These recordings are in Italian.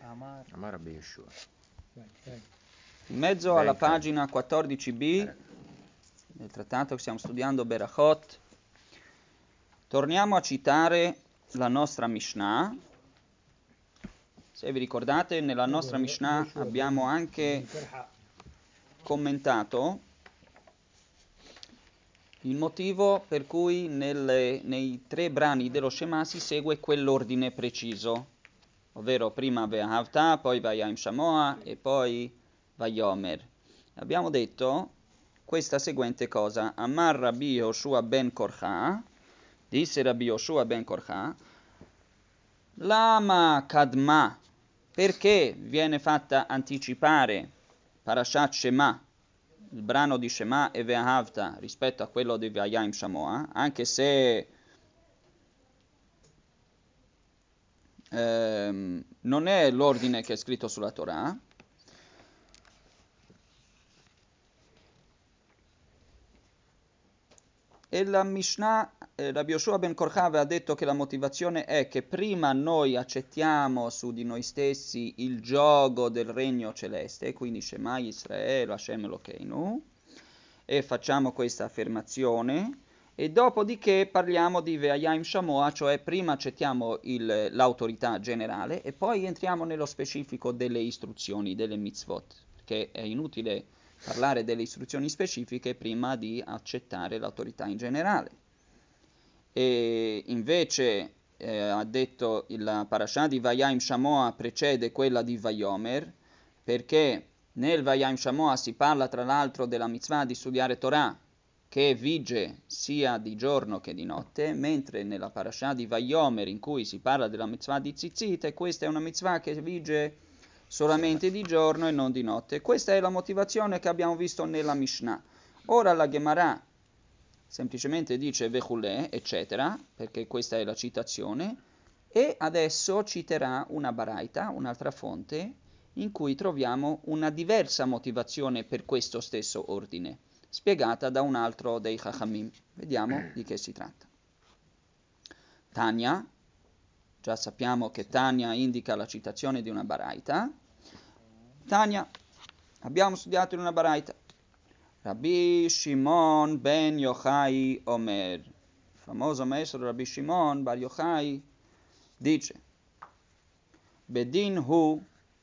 Amar Rabbi Yeshua. In mezzo alla pagina 14b del trattato che stiamo studiando, Berachot, torniamo a citare la nostra Mishnah. Se vi ricordate, nella nostra Mishnah abbiamo anche commentato il motivo per cui nei 3 brani dello Shema si segue quell'ordine preciso, ovvero prima Ve'ahavta, poi Vayam Shamoa e poi Vayomer. Abbiamo detto questa seguente cosa: Amar Rabbi Yoshua ben Korcha, disse Rabbi Yoshua ben Korcha, Lama Kadma, perché viene fatta anticipare Parashat Shema, il brano di Shema e Ve'ahavta, rispetto a quello di Vayam Shamoa, anche se non è l'ordine che è scritto sulla Torah. E la Mishnah, Rabbi Yoshua ben Korcha aveva detto che la motivazione è che prima noi accettiamo su di noi stessi il giogo del regno celeste, quindi Shema Yisrael, Hashem Elokeinu, e facciamo questa affermazione, e dopodiché parliamo di Ve'ayam Shamoa, cioè prima accettiamo l'autorità generale e poi entriamo nello specifico delle istruzioni, delle mitzvot, perché è inutile parlare delle istruzioni specifiche prima di accettare l'autorità in generale. E invece ha detto la parasha di Vayam Shamoa precede quella di Vayomer, perché nel Vayam Shamoa si parla tra l'altro della mitzvah di studiare Torah, che vige sia di giorno che di notte, mentre nella parasha di Vayomer, in cui si parla della mitzvah di Tzitzit, questa è una mitzvah che vige solamente di giorno e non di notte. Questa è la motivazione che abbiamo visto nella Mishnah. Ora la Gemara semplicemente dice Vechulè, eccetera, perché questa è la citazione, e adesso citerà una baraita, un'altra fonte, in cui troviamo una diversa motivazione per questo stesso ordine, spiegata da un altro dei Chachamim. Vediamo di che si tratta. Tanya, già sappiamo che Tanya indica la citazione di una baraita. Tanya, abbiamo studiato in una baraita. Rabbi Shimon ben Yochai Omer, il famoso maestro Rabbi Shimon bar Yochai, dice: Bedin hu,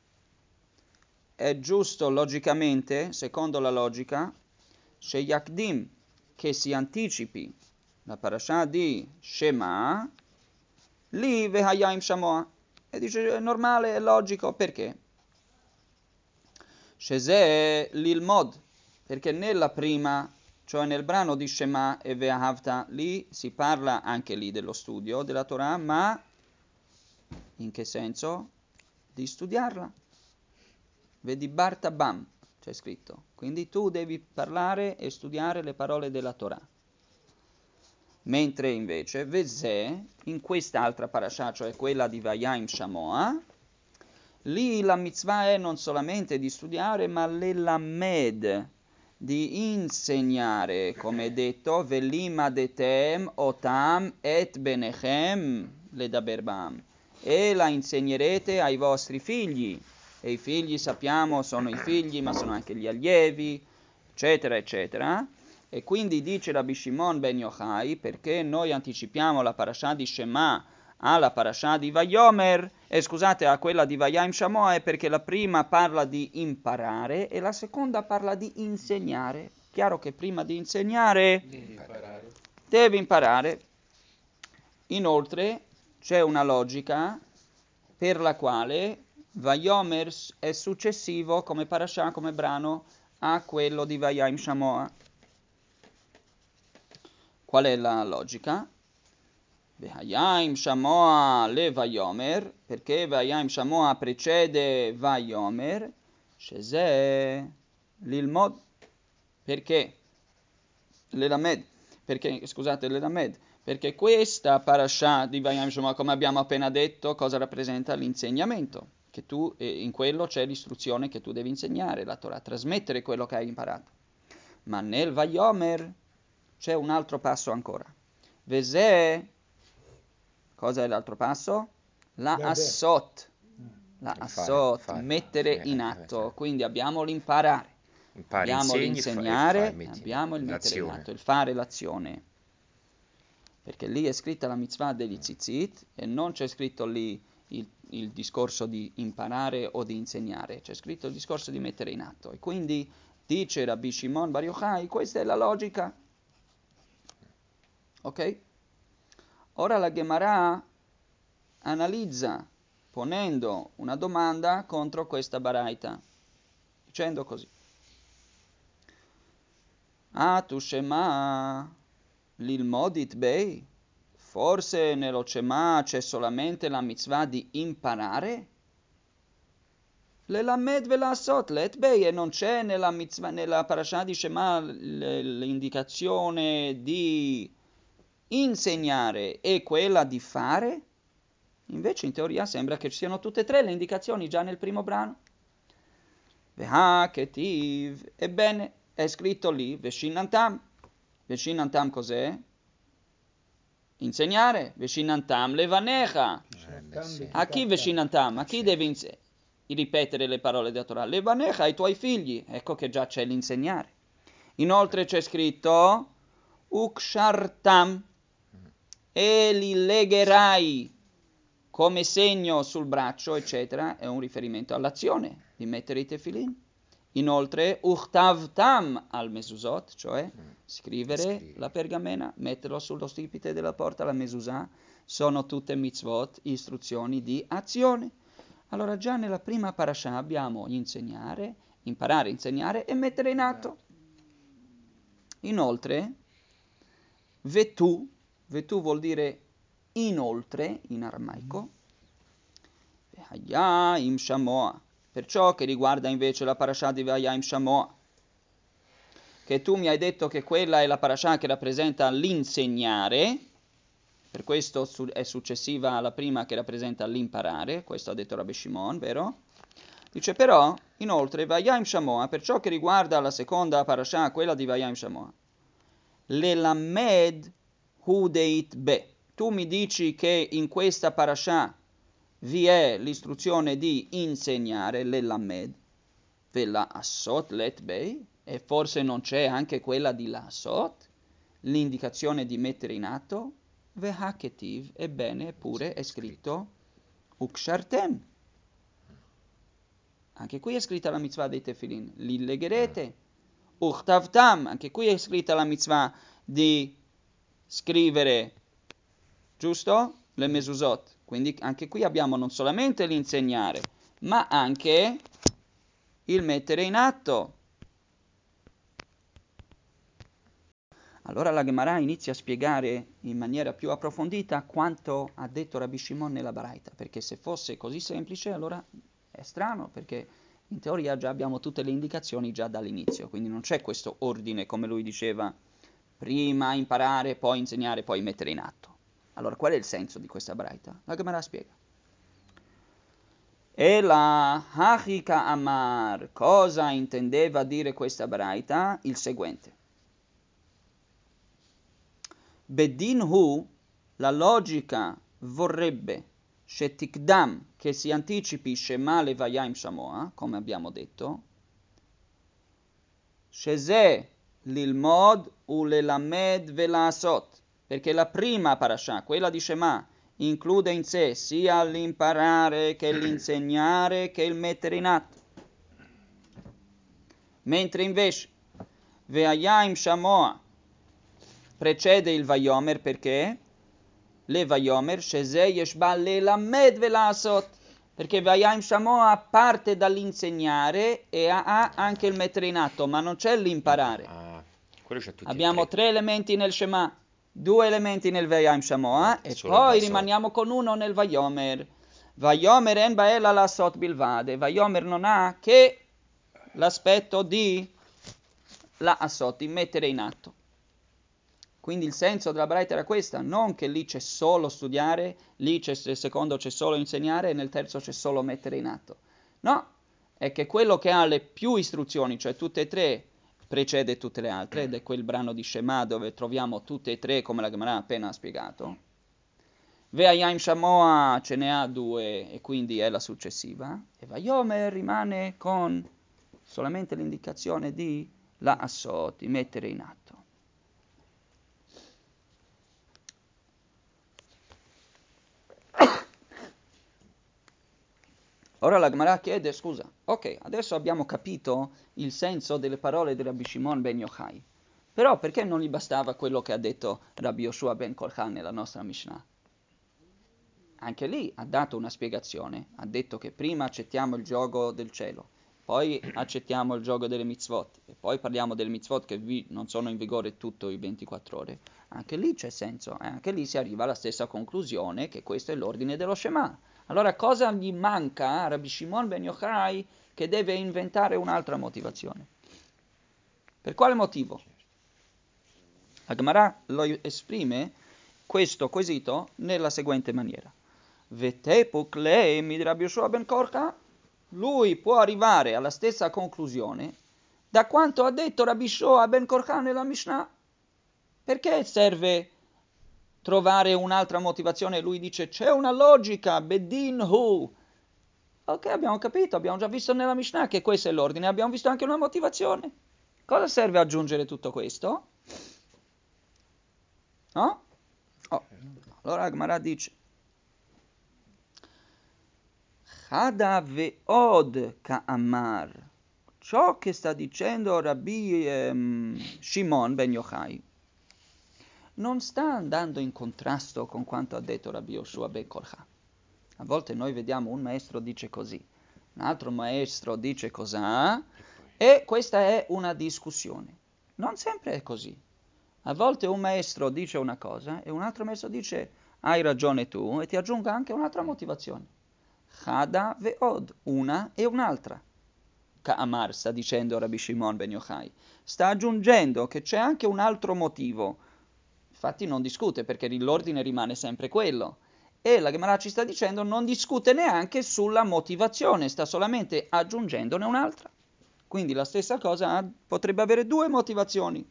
è giusto logicamente, secondo la logica, Sheyakdim, che si anticipi la parasha di Shema, li vehayim shamoa. E dice, è normale, è logico, perché? Shezeh lilmod, perché nella prima, cioè nel brano di Shema e Ve'ahavta, lì si parla anche lì dello studio della Torah, ma in che senso? Di studiarla. Vedi Barta Bam, c'è scritto. Quindi tu devi parlare e studiare le parole della Torah. Mentre invece Vezè, in quest'altra parasha, cioè quella di Vayam Shamoa, lì la mitzvah è non solamente di studiare, ma l'elamed, di insegnare, come detto, velima detem otam et benechem ledaber bam, e la insegnerete ai vostri figli, e i figli sappiamo sono i figli, ma sono anche gli allievi, eccetera, eccetera. E quindi dice Rabbi Shimon ben Yochai, perché noi anticipiamo la parasha di Shema alla parasha di Vayomer, scusate, a quella di Vayam Shamoa, è perché la prima parla di imparare e la seconda parla di insegnare. Chiaro che prima di insegnare devi imparare. Inoltre c'è una logica per la quale Vayomer è successivo come parasha, come brano, a quello di Vayam Shamoa. Qual è la logica? Vayam Shamoa le Vayomer, perché Vayam Shamoa precede Vayomer, Shezeh l'ilmod, perché l'elamed, perché questa parasha di Vayam Shamoa, come abbiamo appena detto, cosa rappresenta? L'insegnamento, che tu, in quello c'è l'istruzione che tu devi insegnare, la Torah, trasmettere quello che hai imparato. Ma nel Vayomer c'è un altro passo ancora. Vezè, cosa è l'altro passo? La assot. la assot, mettere in atto. Quindi abbiamo l'imparare, abbiamo l'insegnare, abbiamo il mettere in atto, il fare l'azione. Perché lì è scritta la mitzvah degli tzitzit e non c'è scritto lì il discorso di imparare o di insegnare, c'è scritto il discorso di mettere in atto. E quindi dice Rabbi Shimon Bar Yochai, questa è la logica. Ok? Ora la Gemara analizza ponendo una domanda contro questa baraita, dicendo così. Tu Shema l'ilmodit bei? Forse nello Shema c'è solamente la mitzvah di imparare? L'elamed velasot let bei, e non c'è nella mitzvah, nella parasha di Shema l'indicazione di insegnare e quella di fare? Invece in teoria sembra che ci siano tutte e tre le indicazioni già nel primo brano. Veha ketiv, ebbene è scritto lì veshinantam. Veshinantam cos'è? Insegnare. Veshinantam levanecha. A chi veshinantam? A chi deve ripetere le parole della Torah? Levanecha, ai tuoi figli. Ecco che già c'è l'insegnare. Inoltre c'è scritto ukshartam, e li legherai come segno sul braccio, eccetera. È un riferimento all'azione di mettere i tefilin. Inoltre, uchtavtam al mesuzot, cioè scrivere la pergamena, metterlo sullo stipite della porta, la mezuzah, sono tutte mitzvot, istruzioni di azione. Allora già nella prima parasha abbiamo insegnare, imparare, insegnare e mettere in atto. Inoltre, vetu vuol dire inoltre in aramaico, Vehayim Shamoa. Per ciò che riguarda invece la parasha di Vehayim Shamoa, che tu mi hai detto che quella è la parasha che rappresenta l'insegnare, per questo è successiva alla prima che rappresenta l'imparare, questo ha detto Rabbi Shimon, vero? Dice però, inoltre, Vehayim Shamoa, per ciò che riguarda la seconda parasha, quella di Vehayim Shamoa, Lelamed Hudeit Be. Tu mi dici che in questa parasha vi è l'istruzione di insegnare, l'elamed, vela assot let bei, e forse non c'è anche quella di la assot, l'indicazione di mettere in atto, vehaketiv, ebbene pure è scritto ukshartem. Anche qui è scritta la mitzvah dei tefilin, li legherete. Uchtavtam, anche qui è scritta la mitzvah di scrivere, giusto? Le mesuzot. Quindi anche qui abbiamo non solamente l'insegnare, ma anche il mettere in atto. Allora la Gemara inizia a spiegare in maniera più approfondita quanto ha detto Rabbi Shimon nella Baraita, perché se fosse così semplice allora è strano, perché in teoria già abbiamo tutte le indicazioni già dall'inizio, quindi non c'è questo ordine, come lui diceva, prima imparare, poi insegnare, poi mettere in atto. Allora qual è il senso di questa Baraita? La Gemara spiega. E la Hachika Amar, cosa intendeva dire questa Baraita? Il seguente. Bedin hu, la logica vorrebbe, shetikdam, che si anticipi Shema levayim shamoa, come abbiamo detto, sheze lilmod u lelamed velasot, perché la prima parasha, quella di Shema, include in sé sia l'imparare che l'insegnare che il mettere in atto. Mentre invece Ve'ayim Shamoa precede il Vayomer perché le Vayomer Sheze Yeshba Lelamed Velasot, perché Ve'ayim Shamoa parte dall'insegnare e ha anche il mettere in atto, ma non c'è l'imparare. Abbiamo tre elementi nel Shema, 2 elementi nel Ve'ayim Shamoa e poi rimaniamo con uno nel Vayomer. Vayomer en ba'ela lasot bilvade. Vayomer non ha che l'aspetto di la assot, di mettere in atto. Quindi il senso della Braita era questa, non che lì c'è solo studiare, lì nel secondo c'è solo insegnare e nel terzo c'è solo mettere in atto. No, è che quello che ha le più istruzioni, cioè tutte e tre, precede tutte le altre, ed è quel brano di Shema dove troviamo tutte e tre come la Gemara ha appena spiegato. Ve'ayim Shamoa ce ne ha due e quindi è la successiva. E Vayomer rimane con solamente l'indicazione di la assot, di mettere in atto. Ora la Gemara chiede, scusa, ok, adesso abbiamo capito il senso delle parole di Rabbi Shimon ben Yochai, però perché non gli bastava quello che ha detto Rabbi Yoshua ben Korcha nella nostra Mishnah? Anche lì ha dato una spiegazione, ha detto che prima accettiamo il gioco del cielo, poi accettiamo il gioco delle mitzvot, e poi parliamo delle mitzvot che non sono in vigore tutto i 24 ore. Anche lì c'è senso, anche lì si arriva alla stessa conclusione che questo è l'ordine dello Shema. Allora cosa gli manca a Rabbi Shimon ben Yochai che deve inventare un'altra motivazione? Per quale motivo? La Gemara lo esprime questo quesito nella seguente maniera. Vetepuk lei mi Rabbi Yoshua ben Korcha, lui può arrivare alla stessa conclusione da quanto ha detto Rabbi Yoshua ben Korcha nella Mishnah. Perché serve trovare un'altra motivazione? Lui dice c'è una logica, bedin hu. Ok, abbiamo capito, abbiamo già visto nella Mishnah che questo è l'ordine, abbiamo visto anche una motivazione. Cosa serve aggiungere tutto questo? No? Oh. Allora la Gemara dice Chada ve'od ka'amar. Ciò che sta dicendo Rabbi Shimon ben Yochai non sta andando in contrasto con quanto ha detto Rabbi Yoshua ben Korcha. A volte noi vediamo un maestro dice così, un altro maestro dice cos'ha e questa è una discussione. Non sempre è così. A volte un maestro dice una cosa e un altro maestro dice hai ragione tu e ti aggiunga anche un'altra motivazione. Chada ve'od, una e un'altra. Ka'amar sta dicendo Rabbi Shimon ben Yochai. Sta aggiungendo che c'è anche un altro motivo. Infatti non discute perché l'ordine rimane sempre quello. E la Gemara ci sta dicendo non discute neanche sulla motivazione, sta solamente aggiungendone un'altra. Quindi la stessa cosa potrebbe avere due motivazioni.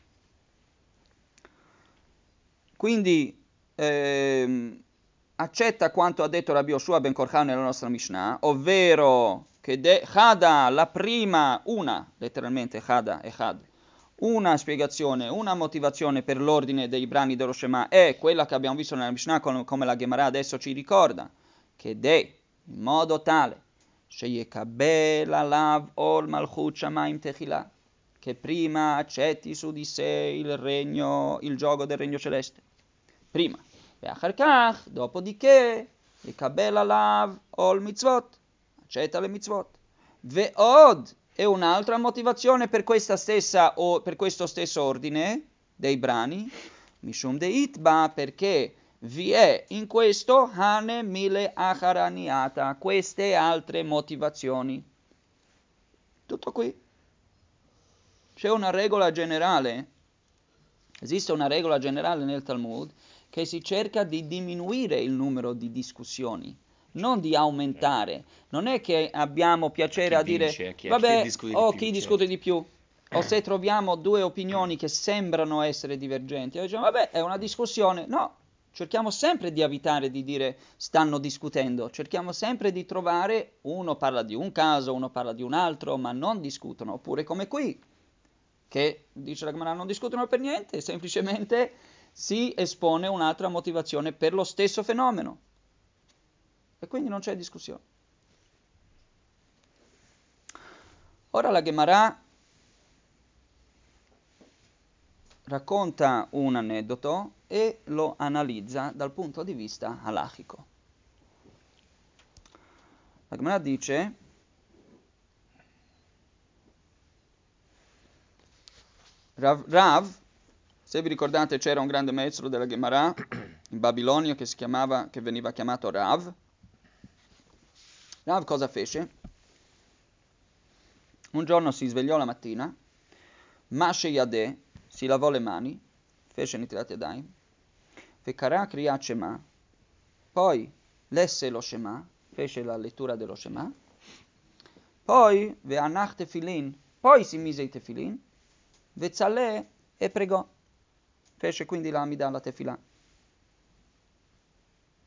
Quindi accetta quanto ha detto Rabbi Yoshua ben Korcha nella nostra Mishnah, ovvero che Chada, la prima, una, letteralmente Chada e Chad, una spiegazione, una motivazione per l'ordine dei brani dello Shema è quella che abbiamo visto nella Mishnah, come la Gemara adesso ci ricorda, che in modo tale, Sheyekabel alav ol malchut shamayim techila, che prima accetti su di sé il gioco del regno celeste. Prima. ואחר כך, dopodiché, יקבל עליו עול מצוות, accetta le mitzvot. Ve'od è un'altra motivazione per questa stessa o per questo stesso ordine dei brani, mishum deitba, perché vi è in questo hane mile acharaniata, queste altre motivazioni. Tutto qui. C'è una regola generale, esiste una regola generale nel Talmud che si cerca di diminuire il numero di discussioni, non di aumentare. Non è che abbiamo piacere a dire, vabbè, chi discute di più. O se troviamo due opinioni che sembrano essere divergenti, diciamo, vabbè, è una discussione. No, cerchiamo sempre di evitare di dire stanno discutendo, cerchiamo sempre di trovare, uno parla di un caso, uno parla di un altro, ma non discutono. Oppure come qui, che dice la Gemara non discutono per niente, semplicemente si espone un'altra motivazione per lo stesso fenomeno. E quindi non c'è discussione. Ora la Gemara racconta un aneddoto e lo analizza dal punto di vista halachico. La Gemara dice Rav, se vi ricordate c'era un grande maestro della Gemara in Babilonia che veniva chiamato Rav. Rav cosa fece? Un giorno si svegliò la mattina, Mashe Yadeh, si lavò le mani, fece Nitilat Yadayim, Vekara Kriyat Shema, poi lesse lo Shema, fece la lettura dello Shema, poi Ve'anach Tefilin, poi si mise i Tefilin, Ve'tzaleh e pregò, fece quindi l'Amida alla Tefillah.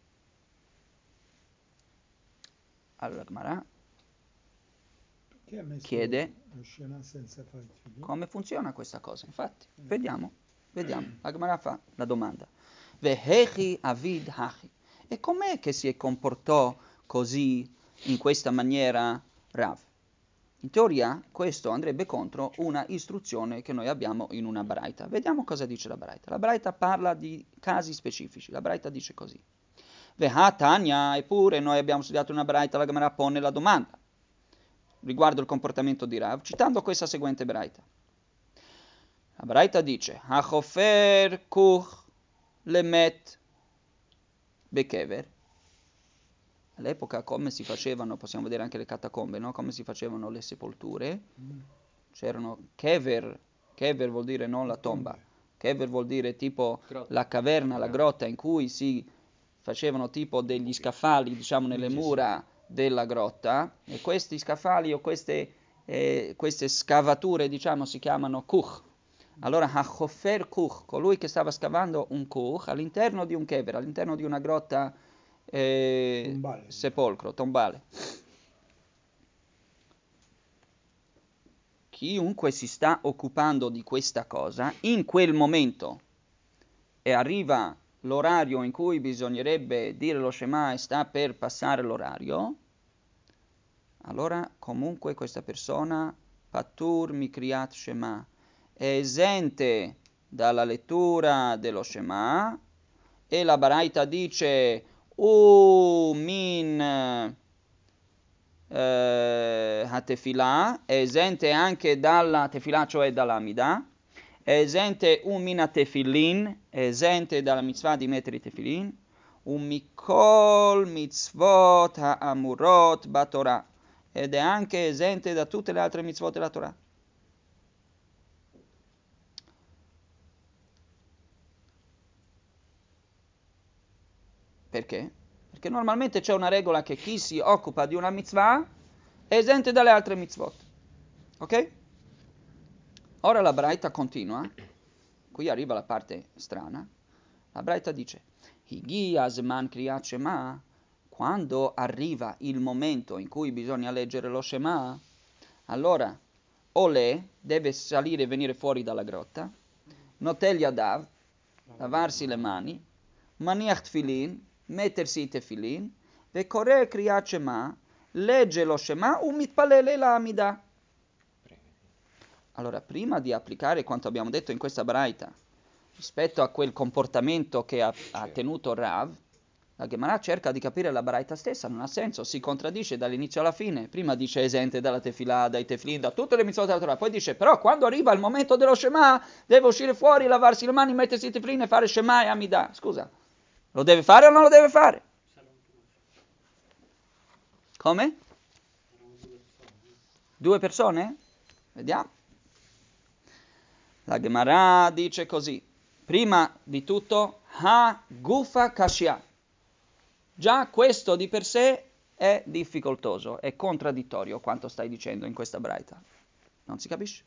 Allora Gemara Perché ha messo chiede lo Shema senza fare il figlio? come funziona questa cosa. Infatti, vediamo. La Gemara fa la domanda. Vehechi avid hachi. E com'è che si comportò così, in questa maniera, Rav? In teoria, questo andrebbe contro una istruzione che noi abbiamo in una Baraita. Vediamo cosa dice la Baraita. La Baraita parla di casi specifici. La Baraita dice così. Vehatanya, eppure noi abbiamo studiato una Baraita, la Gemara pone la domanda riguardo il comportamento di Rav, citando questa seguente Baraita. La Baraita dice, Hachofer kuch lemet bekever. All'epoca come si facevano, possiamo vedere anche le catacombe, no? Come si facevano le sepolture. C'erano kever vuol dire non la tomba, kever vuol dire tipo la caverna, la grotta in cui si facevano tipo degli scaffali, diciamo, nelle mura della grotta, e questi scaffali o queste scavature, diciamo, si chiamano kuch. Allora, Hachofer kuch, colui che stava scavando un kuch all'interno di un kever, all'interno di una grotta sepolcro, tombale. Chiunque si sta occupando di questa cosa, in quel momento, e arriva l'orario in cui bisognerebbe dire lo Shema e sta per passare l'orario, allora comunque questa persona, Patur Mikriyat Shema, è esente dalla lettura dello Shema, e la Baraita dice min Hatefilà, è esente anche dalla tefilà, cioè dall'amida, è esente min hatefillin, è esente dalla mitzvah di mettere i tefillin, mikol mitzvot ha'amurot batorah, ed è anche esente da tutte le altre mitzvot della Torah. Perché? Perché normalmente c'è una regola che chi si occupa di una mitzvah è esente dalle altre mitzvot. Ok? Ora la Braita continua. Qui arriva la parte strana. La Braita dice: Higi azman kriyat Shema, quando arriva il momento in cui bisogna leggere lo Shema, allora Ole deve salire e venire fuori dalla grotta, Notel Yadav, lavarsi le mani, Maniach Tfilin, mettersi i tefilin, e Koreh Kriyat Shema, legge lo Shema, mitpalele la Amida. Allora, prima di applicare quanto abbiamo detto in questa Baraita, rispetto a quel comportamento che ha tenuto Rav, la Gemara cerca di capire la Baraita stessa, non ha senso, si contraddice dall'inizio alla fine. Prima dice esente dalla tefilà, dai tefilin, da tutte le mitzvot della Torah, poi dice però quando arriva il momento dello Shema deve uscire fuori, lavarsi le mani, mettersi i tefilin e fare Shema e Amidah. Scusa, lo deve fare o non lo deve fare? Come? Due persone? Vediamo. La Gemara dice così. Prima di tutto, ha gufa kashya. Già questo di per sé è difficoltoso, è contraddittorio quanto stai dicendo in questa braita. Non si capisce?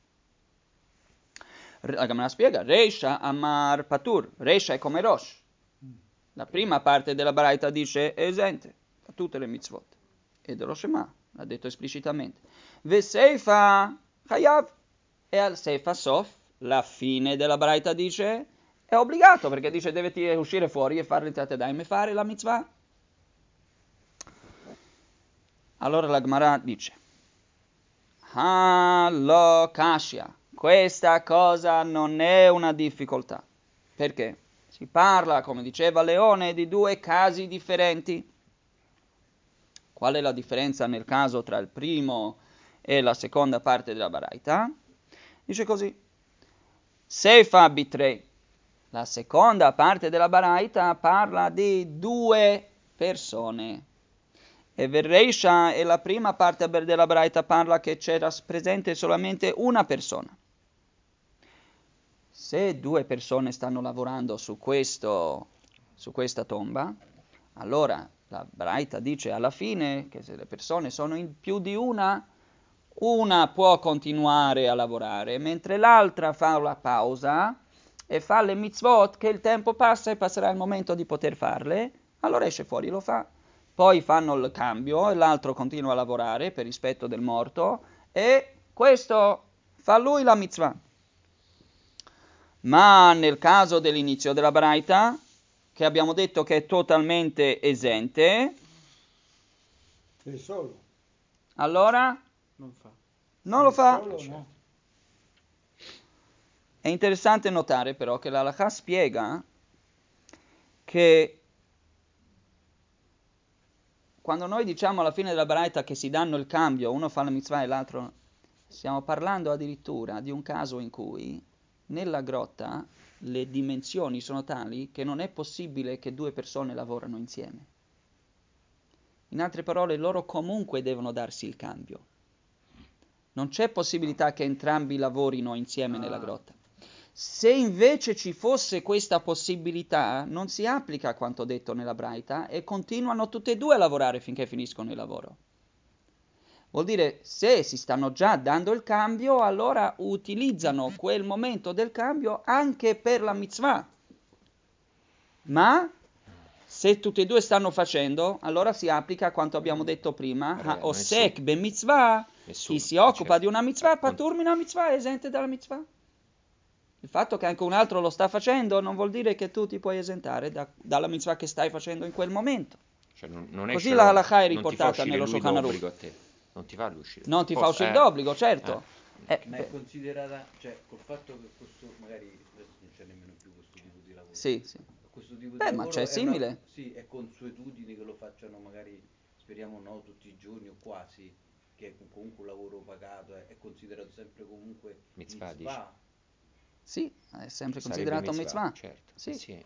La Gemara spiega, Reisha amar patur. Reisha è come Rosh. La prima parte della braita dice è esente da tutte le mitzvot. E dello Shema, l'ha detto esplicitamente. Veseifa chayav. E al Seifa Sof, la fine della Braita dice, è obbligato, perché dice deve uscire fuori e fare il Tetedaim e fare la mitzvah. Allora la Gemara dice, lo kashya, questa cosa non è una difficoltà. Perché? Si parla, come diceva Leone, di due casi differenti. Qual è la differenza nel caso tra il primo e la seconda parte della Baraita? Dice così. Seifa bitrei. La seconda parte della Baraita parla di due persone. E Verreisha e la prima parte della Baraita parla che c'era presente solamente una persona. Se due persone stanno lavorando su questa tomba, allora la Baraita dice alla fine che se le persone sono in più di una può continuare a lavorare, mentre l'altra fa la pausa e fa le mitzvot che il tempo passa e passerà il momento di poter farle, allora esce fuori, lo fa. poi fanno il cambio e l'altro continua a lavorare per rispetto del morto e questo fa lui la mitzvah. Ma nel caso dell'inizio della Braita, che abbiamo detto che è totalmente esente, È solo. allora Non fa. non lo fa. Solo no. È interessante notare però che la Halakha spiega che quando noi diciamo alla fine della Braita che si danno il cambio, uno fa la mitzvah e l'altro, stiamo parlando addirittura di un caso in cui nella grotta le dimensioni sono tali che non è possibile che due persone lavorano insieme. In altre parole, loro comunque devono darsi il cambio. Non c'è possibilità che entrambi lavorino insieme nella grotta. Se invece ci fosse questa possibilità, non si applica quanto detto nella Braita e continuano tutte e due a lavorare finché finiscono il lavoro. Vuol dire, se si stanno già dando il cambio, allora utilizzano quel momento del cambio anche per la mitzvah. Ma se tutti e due stanno facendo, allora si applica quanto abbiamo detto prima, Ha'osek be mitzvah, chi si occupa di una mitzvah, patur min mitzvah, è esente dalla mitzvah. Il fatto che anche un altro lo sta facendo non vuol dire che tu ti puoi esentare dalla mitzvah che stai facendo in quel momento. Cioè non Così la halakha è riportata nello Shulchan Aruch. a te. Non ti fa uscire. Non ti fa uscire d'obbligo, certo. Ma è considerata, cioè col fatto che questo magari adesso non c'è nemmeno più questo tipo di lavoro. Sì. Questo tipo di Ma lavoro c'è simile. sì, è consuetudine che lo facciano magari, speriamo no, tutti i giorni o quasi, che è comunque un lavoro pagato, è considerato sempre comunque Mitzvah, mitzvah. Sì, è sempre Sarebbe considerato mitzvah. certo. Sì. Sì.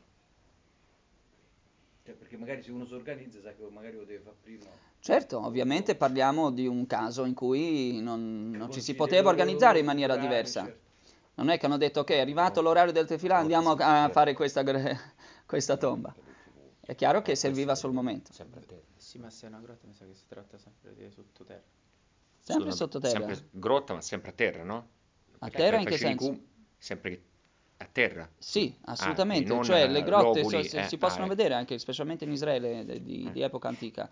Cioè, perché magari se uno si organizza sa che magari lo deve fare prima. Certo, ovviamente parliamo di un caso in cui non ci si Consideri poteva loro organizzare in maniera orari, diversa. certo. Non è che hanno detto che è arrivato l'orario del tefilà, andiamo a fare questa tomba. È chiaro che serviva sul momento. Sempre a terra. Sì, ma se è una grotta mi sa che si tratta sempre di sottoterra. Sempre sottoterra. Sempre grotta, ma sempre a terra, no? A Perché terra come in che facevi senso? sempre a terra. Sì, quindi assolutamente. non Cioè le grotte loculi. si possono vedere anche, specialmente in Israele di epoca antica.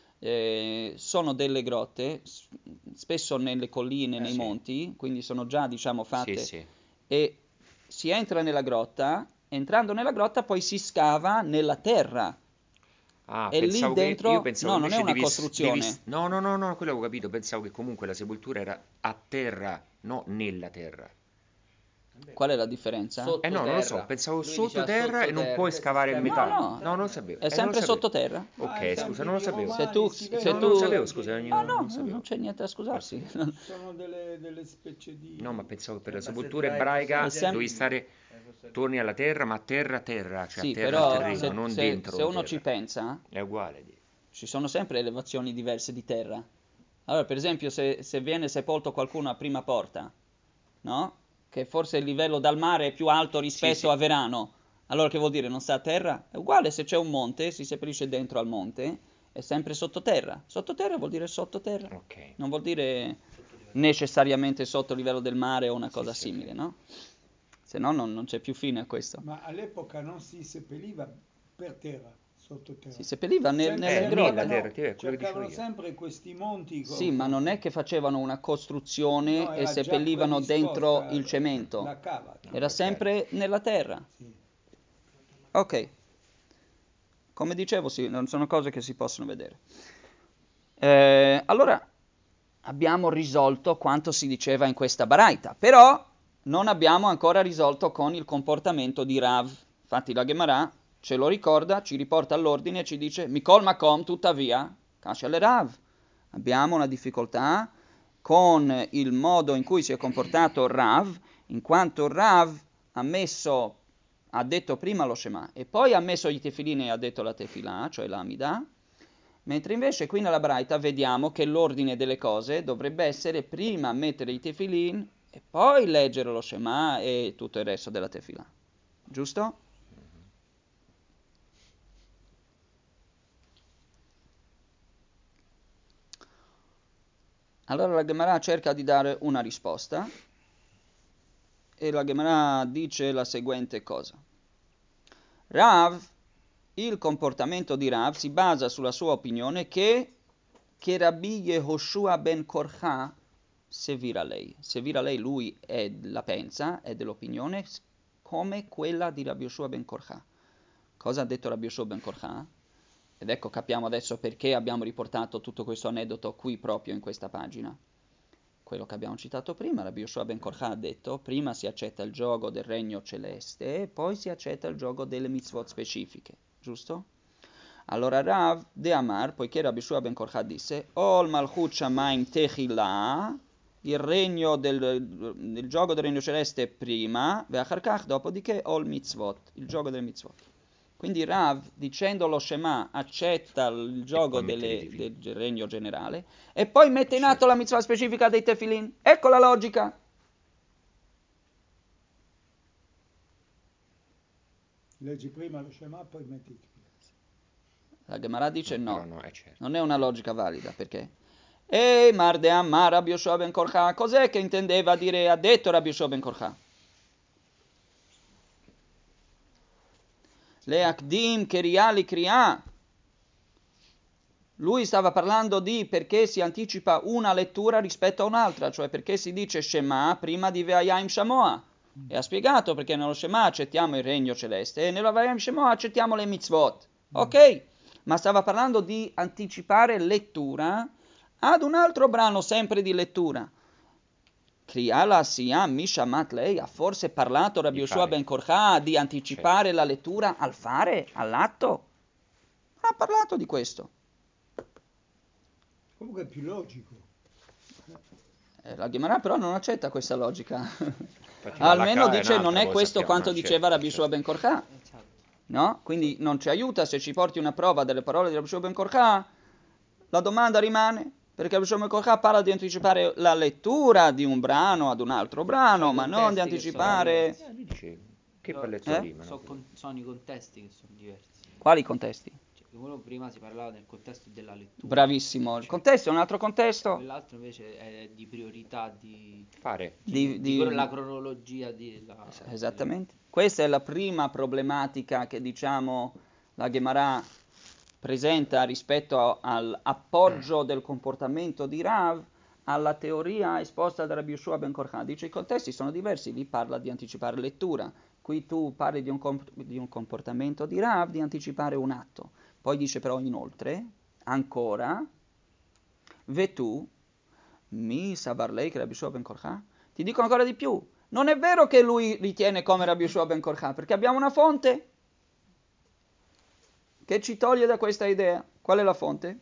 Sono delle grotte, spesso nelle colline, nei Sì. monti, quindi sono già, diciamo, fatte. Sì. E si entra nella grotta, entrando nella grotta poi si scava nella terra. E lì Io dentro, pensavo no, che non è invece una costruzione. No, quello avevo capito. Pensavo che comunque la sepoltura era a terra, no nella terra. Qual è la differenza? No, non lo so, pensavo sottoterra e non puoi scavare il No, metallo. no, Non lo sapevo. è sempre non lo sapevo. sottoterra. Ma Ok, ai scusa, tempi non lo di sapevo. Romani Se si tu- vede se No, non lo tu- sapevo, che scusa, No, non sapevo. non c'è niente da scusarsi. sono delle specie di... No, ma pensavo che per la Ma se sepoltura trai ebraica fossili dovevi stare, fossili- torni alla terra, ma terra, cioè a Sì, terra al però terreno, non dentro se la uno ci terra. pensa, È uguale. ci sono sempre elevazioni diverse di terra. Allora, per esempio, se viene sepolto qualcuno a Prima Porta, no? Che forse il livello dal mare è più alto rispetto Sì. a Verano, allora che vuol dire? Non sta a terra? È uguale, se c'è un monte, si seppellisce dentro al monte, è sempre sottoterra. Sottoterra vuol dire sottoterra. Ok. Non vuol dire necessariamente sotto il livello del mare o una cosa simile, ok. no? Se no non c'è più fine a questo. Ma all'epoca non si seppelliva per terra, sottoterra. Si seppelliva nelle nella grotte. terra, quello che dicevo Cercavano io. sempre questi monti. Sì, ma non è che facevano una costruzione No, e era già seppellivano dentro predisposta il cemento. la cava. Era sempre nella terra. Sì. Ok. Come dicevo, sì, non sono cose che si possono vedere. Allora, abbiamo risolto quanto si diceva in questa baraita, però non abbiamo ancora risolto con il comportamento di Rav. Infatti la Gemara ce lo ricorda, ci riporta all'ordine e ci dice Mikol Makom, tuttavia, Kasha le Rav. Abbiamo una difficoltà con il modo in cui si è comportato Rav, in quanto Rav ha detto prima lo Shema e poi ha messo i tefilini e ha detto la tefilà, cioè l'amida, mentre invece qui nella Braita vediamo che l'ordine delle cose dovrebbe essere prima mettere i tefilin e poi leggere lo Shema e tutto il resto della tefilà. Giusto? Allora la Gemara cerca di dare una risposta e la Gemara dice la seguente cosa. Rav il comportamento di Rav si basa sulla sua opinione che Rabbi Yehoshua ben Korcha Sevira lei. Sevira lei, lui la pensa, è dell'opinione come quella di Rabbi Yehoshua ben Korcha. Cosa ha detto Rabbi Yehoshua ben Korcha? Ed ecco, capiamo adesso perché abbiamo riportato tutto questo aneddoto qui proprio in questa pagina. Quello che abbiamo citato prima, Rabbi Yehoshua ben Korcha ha detto, prima si accetta il gioco del regno celeste, poi si accetta il gioco delle mitzvot specifiche, giusto? Allora Rav de Amar, poiché Rabbi Yehoshua ben Korcha disse, Ol Malchut Shamaim Techila, il regno il gioco del regno celeste prima, Ve'acharkach, dopodiché Ol Mitzvot, il gioco delle mitzvot. Quindi Rav, dicendo lo Shema, accetta il gioco del regno generale e poi mette in atto la mitzvah specifica dei tefilin. Ecco la logica. Leggi prima lo Shema, poi metti il tefilin. La Gemara dice no, certo. non è una logica valida, perché? E Marde Amar Rabbi Yehoshua ben Korcha, cos'è che intendeva dire, ha detto Rabbi Yehoshua ben Korcha? Le Akdim Keriali Kriya. Lui stava parlando di perché si anticipa una lettura rispetto a un'altra, cioè perché si dice Shema prima di Ve'ayim Shamoa. E ha spiegato perché nello Shema accettiamo il regno celeste e nello Ve'ayim Shamoa accettiamo le mitzvot. Ok, ma stava parlando di anticipare lettura ad un altro brano sempre di lettura. Kriyala Siyam Mishamat lei ha forse parlato Rabbi Yehoshua ben Korcha di anticipare la lettura al fare, all'atto? Ha parlato di questo. Comunque è più logico. La Gemara però non accetta questa logica. Almeno dice non è questo quanto diceva Rabbi Yehoshua ben Korcha. No? Quindi non ci aiuta se ci porti una prova delle parole di Rabbi Yehoshua ben Korcha. La domanda rimane, perché Rabbi Yehoshua ben Korcha parla di anticipare la lettura di un brano ad un altro brano, ma non di anticipare... Lui dice che parlezza prima. Sono i contesti che sono diversi. Quali contesti? Uno prima si parlava del contesto della lettura. Bravissimo, il contesto è un altro contesto. Quell'altro invece è di priorità di fare. La cronologia Esattamente. Questa è la prima problematica che diciamo la Gemara presenta rispetto all'appoggio del comportamento di Rav alla teoria esposta da Rabbi Yehoshua ben Korcha. Dice i contesti sono diversi, lì parla di anticipare lettura, qui tu parli di un comportamento di Rav, di anticipare un atto. Poi dice però inoltre, ancora, Vetu, mi sabarlei che Rabbi Yehoshua ben Korcha? Ti dico ancora di più, non è vero che lui ritiene come Rabbi Yehoshua ben Korcha, perché abbiamo una fonte che ci toglie da questa idea. Qual è la fonte?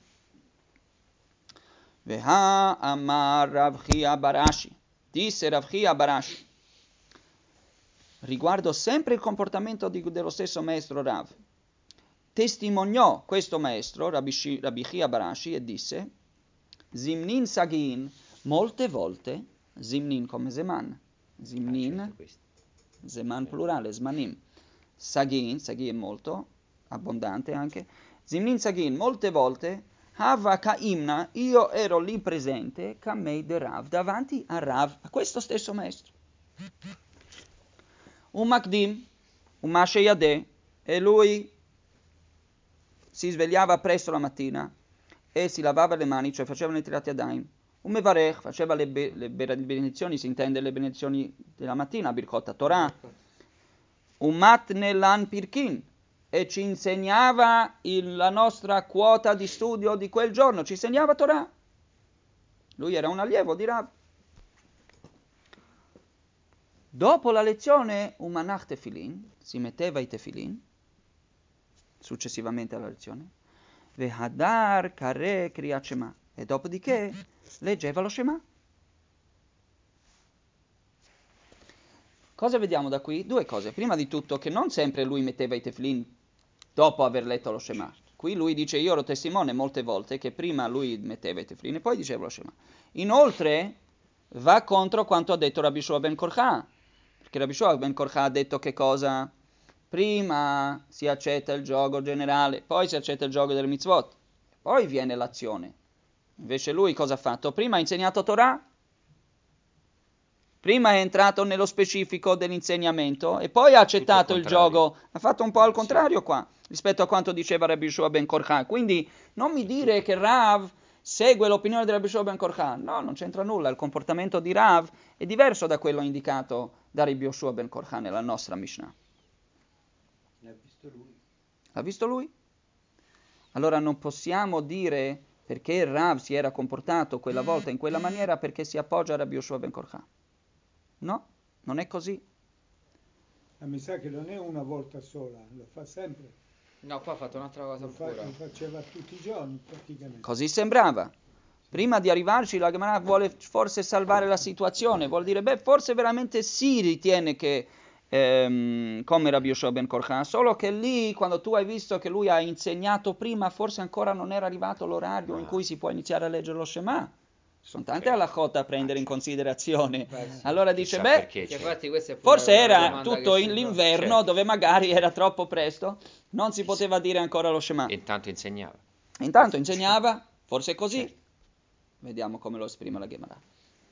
Veha amar Rav Chia Barashi, disse Rav Chia Barashi, riguardo sempre il comportamento dello stesso maestro Rav, testimoniò questo maestro, Rabbi Chia Barashi, e disse, Zimnin Sagin, molte volte, Zimnin come Zeman, Zimnin, Zeman plurale, Zmanim, Sagin è molto, abbondante anche, Zimnin Sagin, molte volte, Hava Kaimna, io ero lì presente, Kamei de Rav, davanti a Rav, a questo stesso maestro. Un Makdim, un Masheyadeh, e lui si svegliava presto la mattina e si lavava le mani, cioè faceva le tirate Yadayim. Un Mevarech faceva le benedizioni, si intende le benedizioni della mattina, Birkot Torah. Un Matnelan Pirkin, e ci insegnava la nostra quota di studio di quel giorno, ci insegnava Torah. Lui era un allievo di Rav. Dopo la lezione, un Manach Tefilin, si metteva i Tefilin, successivamente alla lezione, Vehadar Kare Kriyat Shema, e dopodiché leggeva lo Shema. Cosa vediamo da qui? Due cose. Prima di tutto che non sempre lui metteva i Tefilin dopo aver letto lo Shema. Qui lui dice, io ero testimone molte volte che prima lui metteva i Tefilin e poi diceva lo Shema. Inoltre va contro quanto ha detto Rabbi Yehoshua ben Korcha, perché Rabbi Yehoshua ben Korcha ha detto che cosa? Prima si accetta il gioco generale, poi si accetta il gioco delle mitzvot, poi viene l'azione. Invece lui cosa ha fatto? Prima ha insegnato Torah, prima è entrato nello specifico dell'insegnamento e poi ha accettato il gioco. Ha fatto un po' al contrario qua. rispetto a quanto diceva Rabbi Yehoshua ben Korcha. Quindi non mi dire che Rav segue l'opinione di Rabbi Yehoshua ben Korcha. No, non c'entra nulla. Il comportamento di Rav è diverso da quello indicato da Rabbi Yehoshua ben Korcha nella nostra Mishnah. L'ha visto lui. L'ha visto lui? Allora non possiamo dire perché Rav si era comportato quella volta in quella maniera perché si appoggia a Rabbi Yehoshua ben Korcha. No, non è così. Ma mi sa che non è una volta sola, lo fa sempre. No, qua ha fatto un'altra cosa ancora. Lo faceva tutti i giorni praticamente. Così sembrava. Prima di arrivarci la Gemara vuole forse salvare la situazione, vuol dire, forse veramente si ritiene che come Rabbi Yehoshua ben Korcha, solo che lì quando tu hai visto che lui ha insegnato prima, forse ancora non era arrivato l'orario in cui si può iniziare a leggere lo Shema. Ci sono tante halachot da prendere in considerazione. Allora dice, Chissà perché Perché c'è. infatti questa è pure forse una era domanda tutto che si fa. l'inverno Certo. dove magari era troppo presto, non si poteva dire ancora lo Shema. E intanto insegnava. Intanto insegnava, forse così. Certo. Vediamo come lo esprime la Gemara.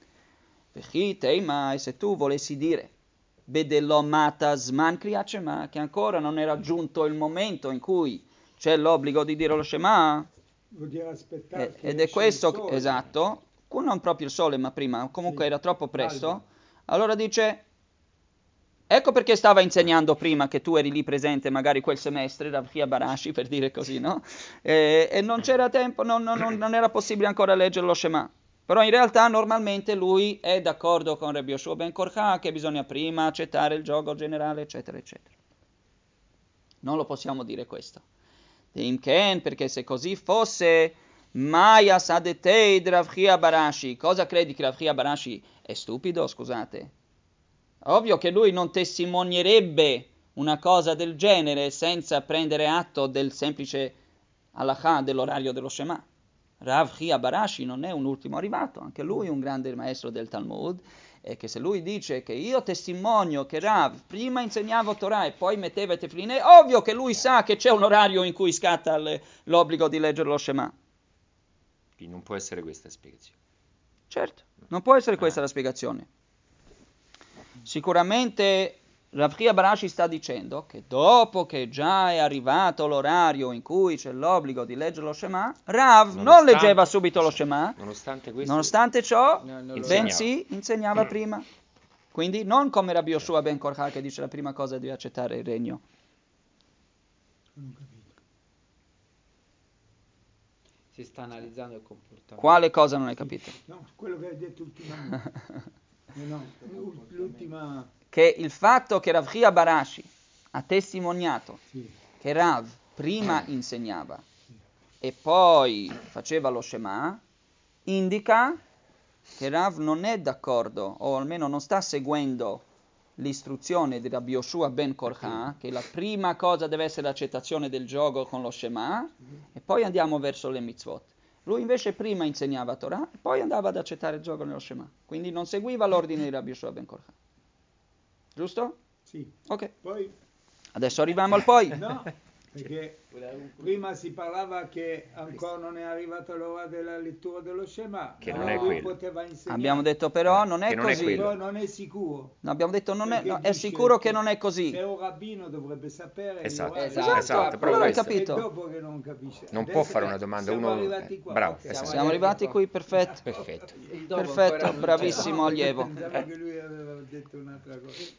Ma se tu volessi dire Bedelomata Zman Kriyat Shema, che ancora non era giunto il momento in cui c'è l'obbligo di dire lo Shema, Vuol dire aspettare che ed è esce questo, il sole. esatto, non proprio il sole, ma prima, comunque Sì, era troppo presto, l'alba. allora dice, ecco perché stava insegnando prima che tu eri lì presente, magari quel semestre, Rav Chia Barashi, per dire così, no? E non c'era tempo, non era possibile ancora leggere lo Shema. Però in realtà normalmente lui è d'accordo con Rabbi Yehoshua ben Korcha che bisogna prima accettare il gioco generale, eccetera, eccetera. Non lo possiamo dire questo. Imken, perché se così fosse, Maya Sadetei di Rav Chia Barashi, cosa credi che Rav Chia Barashi è stupido, scusate? Ovvio che lui non testimonierebbe una cosa del genere senza prendere atto del semplice halakha dell'orario dello Shema. Rav Chia Barashi non è un ultimo arrivato, anche lui è un grande maestro del Talmud, e che se lui dice che io testimonio che Rav prima insegnava Torah e poi metteva i tefillin, è ovvio che lui sa che c'è un orario in cui scatta l'obbligo di leggere lo Shema. Quindi non può essere questa spiegazione. Certo, non può essere questa la spiegazione. Sicuramente Rav Chia Barashi sta dicendo che dopo che già è arrivato l'orario in cui c'è l'obbligo di leggere lo Shema, Rav non leggeva subito lo Shema, Nonostante questo, nonostante ciò, non lo bensì insegnava prima. Quindi non come Rabbi Yehoshua ben Korcha che dice la prima cosa di accettare il regno. Non ho capito. Si sta analizzando il comportamento. Quale cosa non hai capito? No, quello che hai detto ultimamente. No, l'ultima... Che il fatto che Rav Chia Barashi ha testimoniato Sì, che Rav prima insegnava e poi faceva lo Shema, indica che Rav non è d'accordo, o almeno non sta seguendo l'istruzione di Rabbi Yehoshua ben Korcha, che la prima cosa deve essere l'accettazione del gioco con lo Shema, e poi andiamo verso le mitzvot. Lui invece prima insegnava Torah e poi andava ad accettare il gioco nello Shema. Quindi non seguiva l'ordine di Rabbi Yehoshua ben Korcha. Giusto? sì. Ok. Poi... Adesso arriviamo al poi. No, perché prima si parlava che ancora non è arrivata l'ora della lettura dello Shema, Che ma non è lui quello. poteva insegnare. Abbiamo detto però non è che non è così. quello. Però non è sicuro. No, abbiamo detto non è, Perché no, è dice sicuro che non è così. Se è un rabbino dovrebbe sapere Esatto, gli orari. esatto, Allora hai questo. capito. E dopo che non capisce. Non Adesso può fare una domanda, siamo uno... arrivati qua. bravo, ok. esatto. Siamo arrivati qui, perfetto. Perfetto. Il dopo ancora Perfetto, non c'è. bravissimo No, perché allievo. pensavo che lui aveva detto un'altra cosa.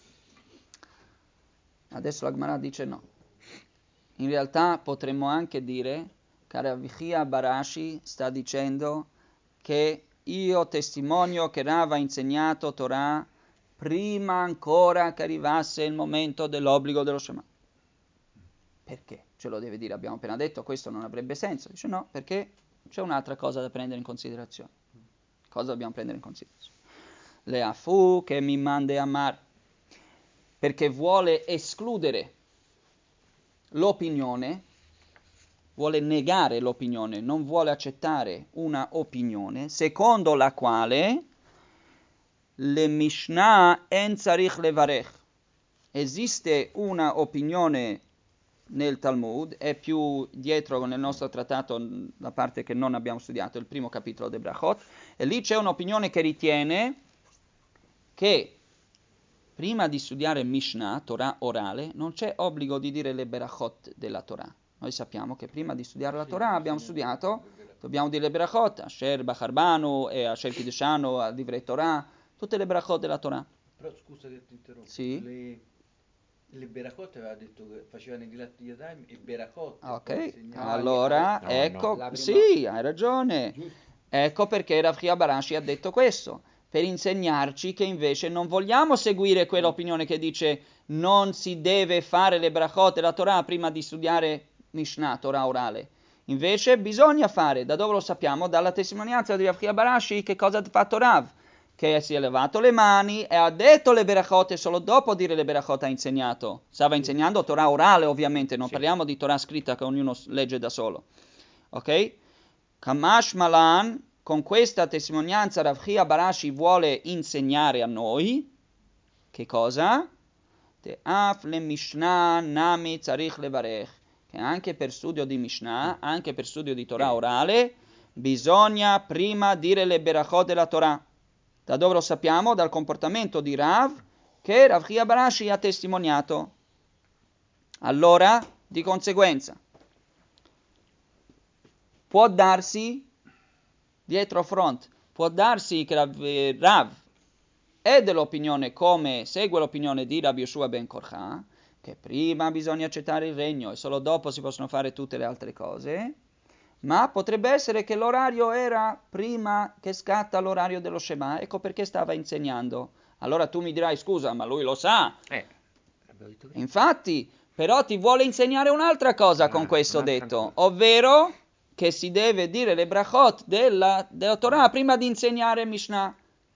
Adesso la Gemara dice no. In realtà potremmo anche dire che Rav Chia Barashi sta dicendo che io testimonio che Rav ha insegnato Torah prima ancora che arrivasse il momento dell'obbligo dello Shema. Perché? Ce lo deve dire, abbiamo appena detto, questo non avrebbe senso. Dice no, perché c'è un'altra cosa da prendere in considerazione. Cosa dobbiamo prendere in considerazione? Le afu che mi mande amar, perché vuole escludere l'opinione, vuole negare l'opinione, non vuole accettare una opinione secondo la quale le Mishnah en tzarich levarech. Esiste una opinione nel Talmud, è più dietro nel nostro trattato, la parte che non abbiamo studiato, il primo capitolo dei Brachot, e lì c'è un'opinione che ritiene che prima di studiare Mishnah, Torah orale, non c'è obbligo di dire le berachot della Torah. Noi sappiamo che prima di studiare la Torah abbiamo studiato, dobbiamo dire le berachot, Asher Bacharbanu e Asher Kiddushanu, a Divrei Torah, tutte le berachot della Torah. Però scusa che ti interrompo. Sì. Le Berakot aveva detto che facevano i Gilat Yadayim e Berakot. Ok, No, allora, no, ecco, la prima- sì, hai ragione. Ecco perché Rav Chia Barashi ha detto questo, per insegnarci che invece non vogliamo seguire quell'opinione che dice non si deve fare le brachot della Torah prima di studiare Mishnah, Torah orale. Invece bisogna fare, da dove lo sappiamo? Dalla testimonianza di Rav Chia Barashi, che cosa ha fatto Rav? Che si è levato le mani e ha detto le berachot e solo dopo dire le berachot ha insegnato. Stava insegnando Torah orale ovviamente, non parliamo di Torah scritta che ognuno legge da solo. Ok? Kamash Malan, con questa testimonianza Rav Chia Barashi vuole insegnare a noi, che cosa? Te'af le Mishnah nami tzarich levarech, che anche per studio di Mishnah, anche per studio di Torah orale, bisogna prima dire le berachot della Torah. Da dove lo sappiamo? Dal comportamento di Rav, che Rav Chia Barashi ha testimoniato. Allora, di conseguenza, può darsi, dietro front, può darsi che Rav è dell'opinione, come segue l'opinione di Rabbi Yoshua ben Korcha, che prima bisogna accettare il regno e solo dopo si possono fare tutte le altre cose, ma potrebbe essere che l'orario era prima che scatta l'orario dello Shema, ecco perché stava insegnando. Allora tu mi dirai, scusa, ma lui lo sa. Abbiamo detto prima. Infatti, però ti vuole insegnare un'altra cosa con questo un'altra detto, cosa. ovvero che si deve dire le brachot della Torah prima di insegnare Mishnah.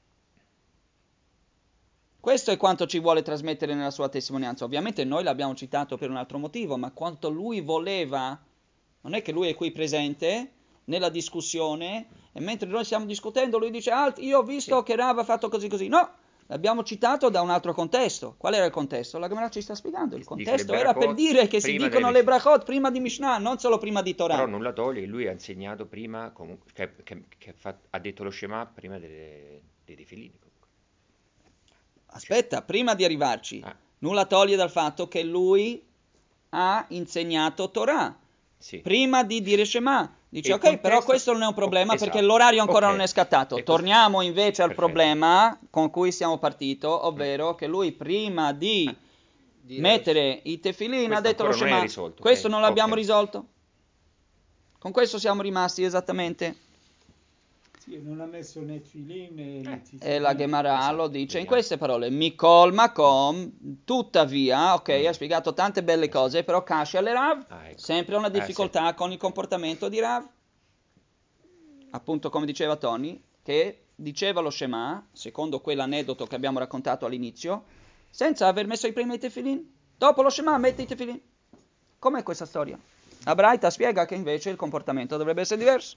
Questo è quanto ci vuole trasmettere nella sua testimonianza. Ovviamente noi l'abbiamo citato per un altro motivo, ma quanto lui voleva, non è che lui è qui presente nella discussione e mentre noi stiamo discutendo lui dice io ho visto che Rav ha fatto così così. No, l'abbiamo citato da un altro contesto. Qual era il contesto? La Gemara ci sta spiegando. Il Dice le contesto era per Berakot dire che si prima dicono delle le brachot prima di Mishnah, non solo prima di Torah. Però nulla toglie che lui ha insegnato prima, ha detto lo Shema prima dei tefillini. Comunque. Aspetta, prima di arrivarci, Ah, nulla toglie dal fatto che lui ha insegnato Torah. sì. Prima di dire Shema. Dice E il ok, però contesto- questo non è un problema esatto. perché l'orario ancora Ok. non è scattato. E così- Torniamo invece al Perfetto. problema con cui siamo partito, ovvero che lui prima di mettere i tefillin ha Questo detto lo ancora non è Shema. risolto, Questo ok? non l'abbiamo Ok. risolto. Con questo siamo rimasti esattamente. Sì, non ha messo né Tfilin né le E tzitzit. la Gemara Esatto, lo dice in vediamo. queste parole. Mikol makom, tuttavia, ok, ha spiegato tante belle cose, però Kasha le Rav, Ecco. sempre una difficoltà con il comportamento di Rav. Appunto, come diceva Tony, che diceva lo Shema, secondo quell'aneddoto che abbiamo raccontato all'inizio, senza aver messo i primi tefillin. Dopo lo Shema mette i tefillin. Com'è questa storia? La Braita spiega che invece il comportamento dovrebbe essere diverso.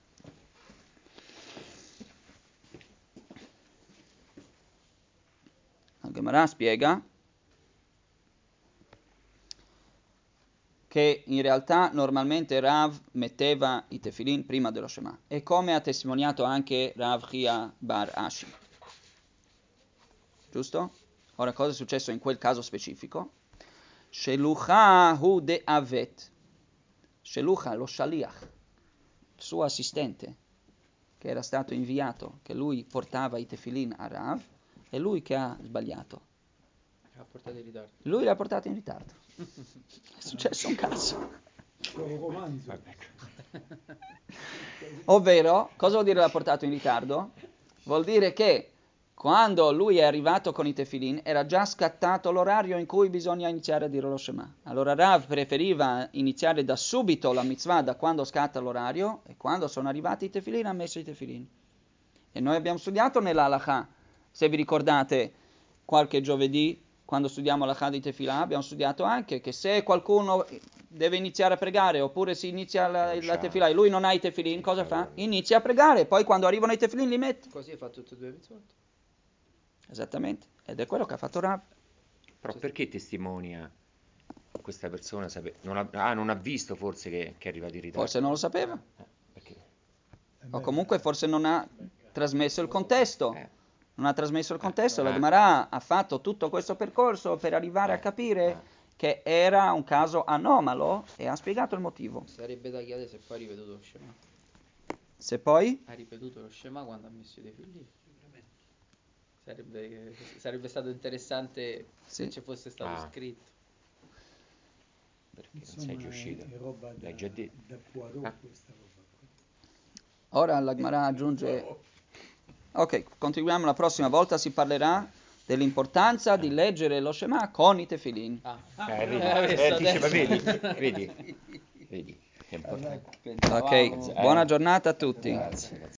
La Gemara spiega che in realtà normalmente Rav metteva i tefillin prima dello Shema, e come ha testimoniato anche Rav Chia Bar Ashi. Giusto? Ora, cosa è successo in quel caso specifico? Shelucha hu de avet. Shelucha, lo shaliach, il suo assistente, che era stato inviato, che lui portava i tefillin a Rav, è lui che ha sbagliato. Ha portato in ritardo. Lui l'ha portato in ritardo. È successo un caso. C'è un romanzo. Ovvero, cosa vuol dire l'ha portato in ritardo? Vuol dire che quando lui è arrivato con i tefillin era già scattato l'orario in cui bisogna iniziare a dire lo Shema. Allora Rav preferiva iniziare da subito la mitzvah, da quando scatta l'orario, e quando sono arrivati i tefillin ha messo i tefillin. E noi abbiamo studiato nell'Halakha, se vi ricordate, qualche giovedì, quando studiamo l'Halakha di Tefillah, abbiamo studiato anche che se qualcuno deve iniziare a pregare, oppure si inizia la Tefillah e lui non ha i tefillin, cosa fa? Inizia a pregare, poi quando arrivano i tefillin li mette. Così ha fatto tutte e due le mitzvot. Esattamente, ed è quello che ha fatto Rav. Però perché testimonia questa persona? Non ha visto forse che è arrivato in ritardo? Forse non lo sapeva, Perché? o comunque forse non ha trasmesso il contesto. non ha trasmesso il contesto, la Gemara ha fatto tutto questo percorso per arrivare a capire che era un caso anomalo e ha spiegato il motivo. Sarebbe da chiedere se poi ha ripetuto lo Shema. Se poi? Ha ripetuto lo Shema quando ha messo i tefillin. Sarebbe stato interessante se ci fosse stato scritto. Perché non sei riuscito. È roba L'hai già detto. da Poirot questa roba qui. Ora la Gemara aggiunge... Ok, continuiamo la prossima volta, si parlerà dell'importanza di leggere lo Shema con i tefillin. Vedi, è importante. Ok, buona giornata a tutti. Grazie.